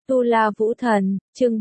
Tu La Vũ Thần, chương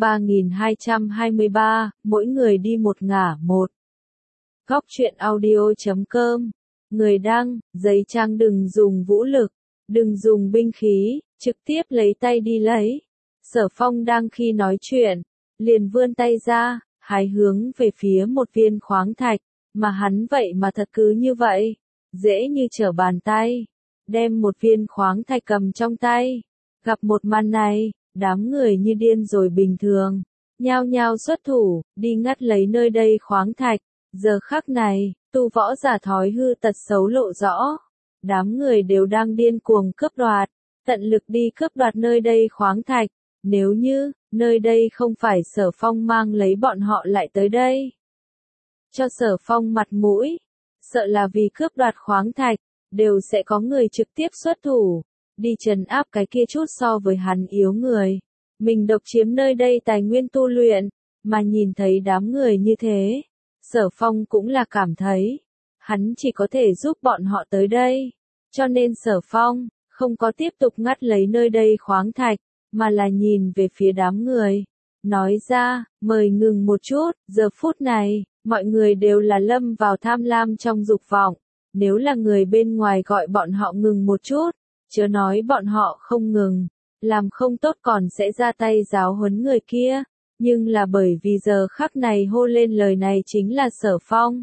3223, mỗi người đi một ngả một. Góc truyện audio.com. Người đăng, giấy trang đừng dùng vũ lực, đừng dùng binh khí, trực tiếp lấy tay đi lấy. Sở Phong đang khi nói chuyện, liền vươn tay ra, hái hướng về phía một viên khoáng thạch, mà hắn vậy mà thật cứ như vậy, dễ như trở bàn tay, đem một viên khoáng thạch cầm trong tay. Gặp một màn này, đám người như điên rồi bình thường, nhao nhao xuất thủ, đi ngắt lấy nơi đây khoáng thạch. Giờ khắc này, tu võ giả thói hư tật xấu lộ rõ. Đám người đều đang điên cuồng cướp đoạt, tận lực đi cướp đoạt nơi đây khoáng thạch. Nếu như, nơi đây không phải Sở Phong mang lấy bọn họ lại tới đây, cho Sở Phong mặt mũi, sợ là vì cướp đoạt khoáng thạch, đều sẽ có người trực tiếp xuất thủ, đi trấn áp cái kia chút so với hắn yếu người. Mình độc chiếm nơi đây tài nguyên tu luyện, mà nhìn thấy đám người như thế, Sở Phong cũng là cảm thấy, hắn chỉ có thể giúp bọn họ tới đây. Cho nên Sở Phong, không có tiếp tục ngắt lấy nơi đây khoáng thạch, mà là nhìn về phía đám người. Nói ra, mời ngừng một chút, giờ phút này, mọi người đều là lâm vào tham lam trong dục vọng. Nếu là người bên ngoài gọi bọn họ ngừng một chút, chớ nói bọn họ không ngừng, làm không tốt còn sẽ ra tay giáo huấn người kia. Nhưng là bởi vì giờ khắc này hô lên lời này chính là Sở Phong.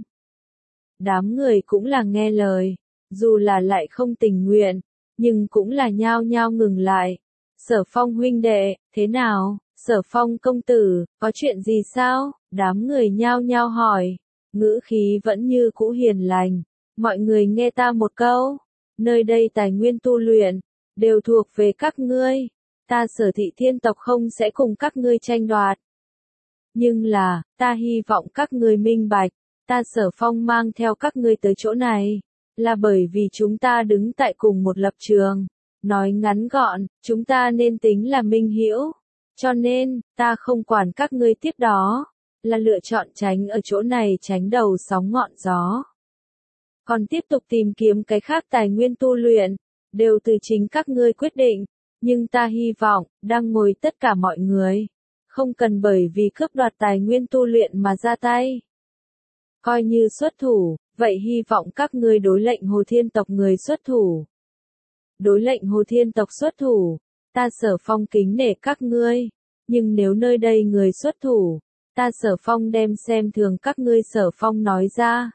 Đám người cũng là nghe lời, dù là lại không tình nguyện, nhưng cũng là nhao nhao ngừng lại. Sở Phong huynh đệ, thế nào? Sở Phong công tử, có chuyện gì sao? Đám người nhao nhao hỏi, ngữ khí vẫn như cũ hiền lành. Mọi người nghe ta một câu, nơi đây tài nguyên tu luyện, đều thuộc về các ngươi. Ta Sở Thị Thiên tộc không sẽ cùng các ngươi tranh đoạt. Nhưng là, ta hy vọng các ngươi minh bạch, ta Sở Phong mang theo các ngươi tới chỗ này, là bởi vì chúng ta đứng tại cùng một lập trường. Nói ngắn gọn, chúng ta nên tính là minh hữu. Cho nên, ta không quản các ngươi tiếp đó, là lựa chọn tránh ở chỗ này tránh đầu sóng ngọn gió. Còn tiếp tục tìm kiếm cái khác tài nguyên tu luyện, đều từ chính các ngươi quyết định. Nhưng ta hy vọng, đang ngồi tất cả mọi người, không cần bởi vì cướp đoạt tài nguyên tu luyện mà ra tay. Coi như xuất thủ, vậy hy vọng các ngươi đối lệnh Hồ Thiên tộc người xuất thủ. Đối lệnh Hồ Thiên tộc xuất thủ, ta Sở Phong kính nể các ngươi, nhưng nếu nơi đây người xuất thủ, ta Sở Phong đem xem thường các ngươi. Sở Phong nói ra.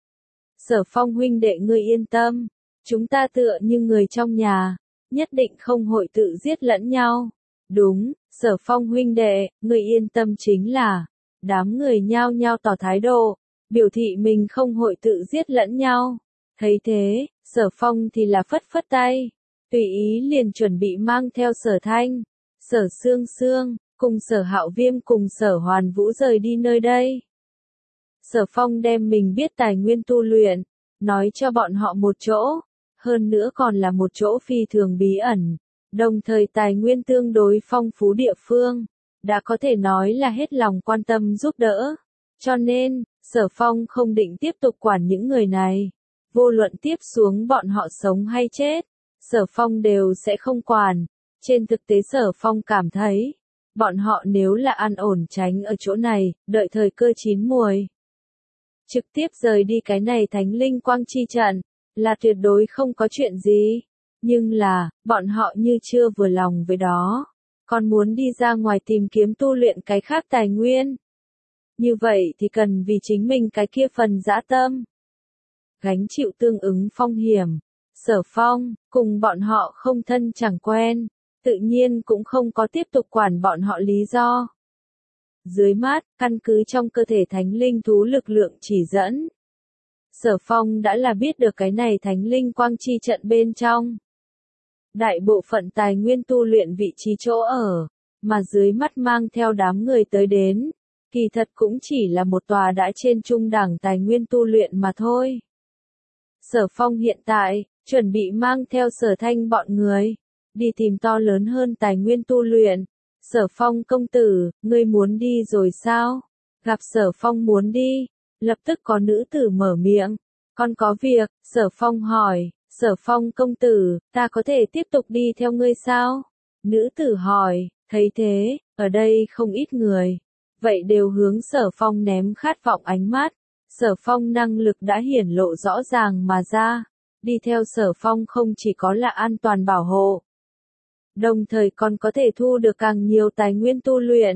Sở Phong huynh đệ ngươi yên tâm, chúng ta tựa như người trong nhà, nhất định không hội tự giết lẫn nhau. Đúng, Sở Phong huynh đệ, ngươi yên tâm chính là, đám người nhao nhao tỏ thái độ, biểu thị mình không hội tự giết lẫn nhau. Thấy thế, Sở Phong thì là phất phất tay, tùy ý liền chuẩn bị mang theo Sở Thanh, Sở Sương Sương, cùng Sở Hạo Viêm cùng Sở Hoàn Vũ rời đi nơi đây. Sở Phong đem mình biết tài nguyên tu luyện, nói cho bọn họ một chỗ, hơn nữa còn là một chỗ phi thường bí ẩn, đồng thời tài nguyên tương đối phong phú địa phương, đã có thể nói là hết lòng quan tâm giúp đỡ. Cho nên, Sở Phong không định tiếp tục quản những người này, vô luận tiếp xuống bọn họ sống hay chết, Sở Phong đều sẽ không quản. Trên thực tế Sở Phong cảm thấy, bọn họ nếu là an ổn tránh ở chỗ này, đợi thời cơ chín muồi, trực tiếp rời đi cái này thánh linh quang chi trận, là tuyệt đối không có chuyện gì. Nhưng là, bọn họ như chưa vừa lòng với đó, còn muốn đi ra ngoài tìm kiếm tu luyện cái khác tài nguyên. Như vậy thì cần vì chính mình cái kia phần dã tâm, gánh chịu tương ứng phong hiểm. Sở Phong, cùng bọn họ không thân chẳng quen, tự nhiên cũng không có tiếp tục quản bọn họ lý do. Dưới mắt, căn cứ trong cơ thể thánh linh thú lực lượng chỉ dẫn, Sở Phong đã là biết được cái này thánh linh quang chi trận bên trong. Đại bộ phận tài nguyên tu luyện vị trí chỗ ở, mà dưới mắt mang theo đám người tới đến, kỳ thật cũng chỉ là một tòa đã trên trung đẳng tài nguyên tu luyện mà thôi. Sở Phong hiện tại, chuẩn bị mang theo Sở Thanh bọn người, đi tìm to lớn hơn tài nguyên tu luyện. Sở Phong công tử, ngươi muốn đi rồi sao? Gặp Sở Phong muốn đi, lập tức có nữ tử mở miệng. Con có việc, Sở Phong hỏi. Sở Phong công tử, ta có thể tiếp tục đi theo ngươi sao? Nữ tử hỏi, Thấy thế, ở đây không ít người, vậy đều hướng Sở Phong ném khát vọng ánh mắt. Sở Phong năng lực đã hiển lộ rõ ràng mà ra, đi theo Sở Phong không chỉ có là an toàn bảo hộ, đồng thời còn có thể thu được càng nhiều tài nguyên tu luyện.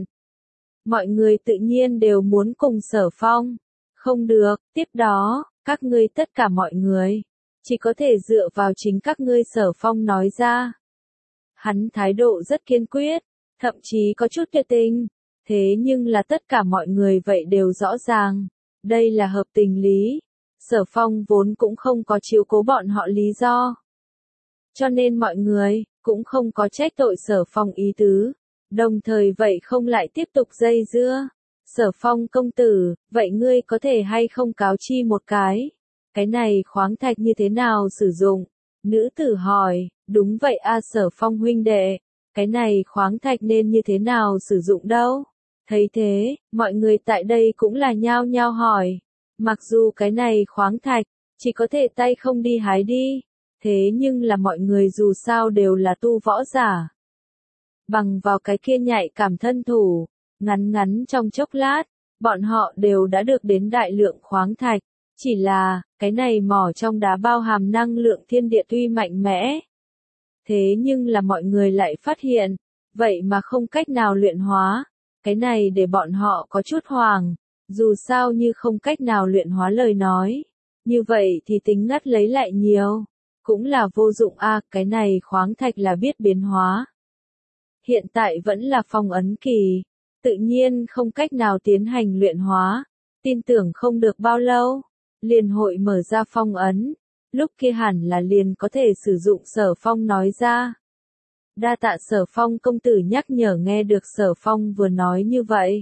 Mọi người tự nhiên đều muốn cùng Sở Phong. Không được, tiếp đó, các ngươi tất cả mọi người, chỉ có thể dựa vào chính các ngươi, Sở Phong nói ra. Hắn thái độ rất kiên quyết, thậm chí có chút tuyệt tình, thế nhưng là tất cả mọi người vậy đều rõ ràng, đây là hợp tình lý. Sở Phong vốn cũng không có chiếu cố bọn họ lý do. Cho nên mọi người cũng không có trách tội Sở Phong ý tứ, đồng thời vậy không lại tiếp tục dây dưa. Sở Phong công tử, vậy ngươi có thể hay không cáo chi một cái này khoáng thạch như thế nào sử dụng? Nữ tử hỏi, đúng vậy a Sở Phong huynh đệ, cái này khoáng thạch nên như thế nào sử dụng đâu? Thấy thế, mọi người tại đây cũng là nhao nhao hỏi. Mặc dù cái này khoáng thạch, chỉ có thể tay không đi hái đi, thế nhưng là mọi người dù sao đều là tu võ giả. Bằng vào cái kia nhạy cảm thân thủ, ngắn ngắn trong chốc lát, bọn họ đều đã được đến đại lượng khoáng thạch. Chỉ là, cái này mỏ trong đá bao hàm năng lượng thiên địa tuy mạnh mẽ. Thế nhưng là mọi người lại phát hiện, vậy mà không cách nào luyện hóa. Cái này để bọn họ có chút hoảng, dù sao như không cách nào luyện hóa lời nói. Như vậy thì tính ngắt lấy lại nhiều, cũng là vô dụng a cái này khoáng thạch là biết biến hóa. Hiện tại vẫn là phong ấn kỳ, tự nhiên không cách nào tiến hành luyện hóa, tin tưởng không được bao lâu, liền hội mở ra phong ấn, lúc kia hẳn là liền có thể sử dụng. Sở Phong nói ra. Đa tạ Sở Phong công tử nhắc nhở. Nghe được Sở Phong vừa nói như vậy,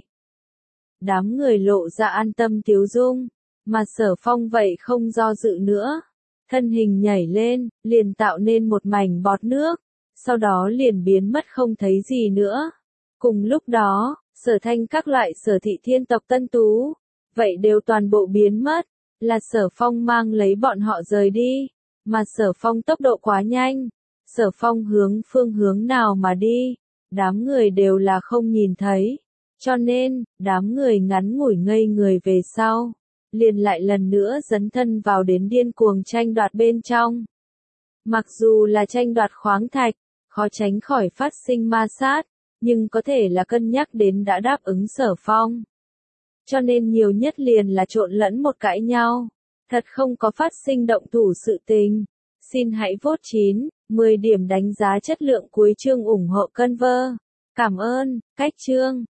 đám người lộ ra an tâm tiếu dung, mà Sở Phong vậy không do dự nữa, thân hình nhảy lên, liền tạo nên một mảnh bọt nước, sau đó liền biến mất không thấy gì nữa. Cùng lúc đó, Sở Thanh các loại Sở thị thiên tộc tân tú, vậy đều toàn bộ biến mất, là Sở Phong mang lấy bọn họ rời đi, mà Sở Phong tốc độ quá nhanh, Sở Phong hướng phương hướng nào mà đi, đám người đều là không nhìn thấy, cho nên, đám người ngắn ngủi ngây người về sau, liền lại lần nữa dấn thân vào đến điên cuồng tranh đoạt bên trong. Mặc dù là tranh đoạt khoáng thạch, khó tránh khỏi phát sinh ma sát, nhưng có thể là cân nhắc đến đã đáp ứng Sở Phong. Cho nên nhiều nhất liền là trộn lẫn một cãi nhau, thật không có phát sinh động thủ sự tình. Xin hãy vote 9, 10 điểm đánh giá chất lượng cuối chương ủng hộ Conver. Cảm ơn, cách chương.